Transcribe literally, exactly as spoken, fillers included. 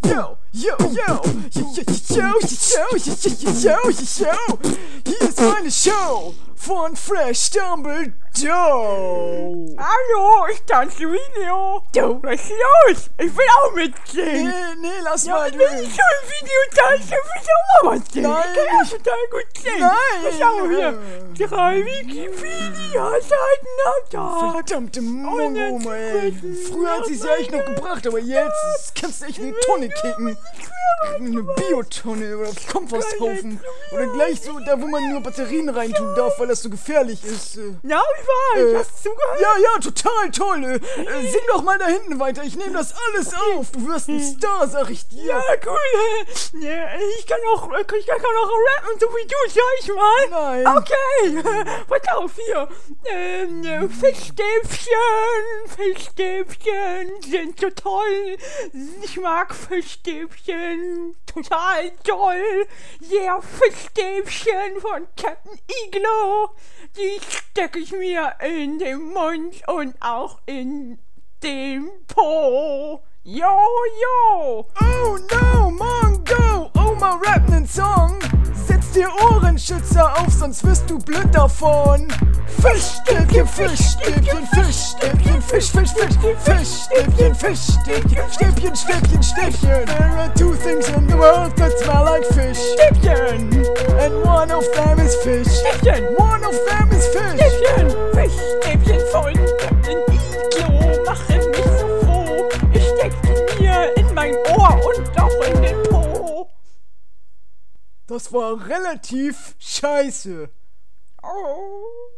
yo, yo, yo, yo, yo, yo, yo, yo, yo, yo. Hier ist meine Show von Fresh Dumbledore. Hallo, ich tanze Video. Du, was ist los? Ich will auch mitsingen. Nee, nee, lass Ja, mal. ich will nicht schon im Video tanzen, ich will auch mal was singen. Nein, Ich kann ja ich- total gut singen. Nein. Schau hier. Drei Wikipedia-Seiten am Tag. Verdammte Mongo, ey. Früher hat sie es ja echt noch gebracht, aber jetzt kannst du echt in die Tonne kicken. Eine Biotonne oder auf Komposthaufen. Oder gleich so da, wo man nur Batterien reintun darf, weil das so gefährlich ist. Äh, Na, wie war's? Äh, Hast du zugehört? Ja, ja, total toll. Äh, äh, sing doch mal da hinten weiter. Ich nehme das alles auf. Du wirst ein Star, sag ich dir. Ja, cool. Ja, ich kann auch, ich kann auch rappen, so wie du, sag ich mal. Nein. Okay, pass auf hier. Ähm, äh, Fischstäbchen, Fischstäbchen sind so toll. Ich mag Fischstäbchen total toll. Ja, Fischstäbchen von Captain Iglo. Die stecke ich mir in den Mund und auch in den Po. Yo, yo. Oh no, Mongo. Oma rappt nen Song. Setz dir Ohrenschützer auf, sonst wirst du blind davon. Fischstäbchen, Fischstäbchen, Fischstäbchen, Fisch, Fisch, Fisch, Fischstäbchen, Fischstäbchen, Stäbchen, Stäbchen, Stäbchen. There are two things in the world that smell like fish. Stäbchen, And one of them is fish. Stäbchen, One of them is fish. Stäbchen, Fischstäbchen von Captain Iglo machen mich so froh. Ich steck die mir in mein Ohr und auch in den Po. Das war relativ scheiße. Oh.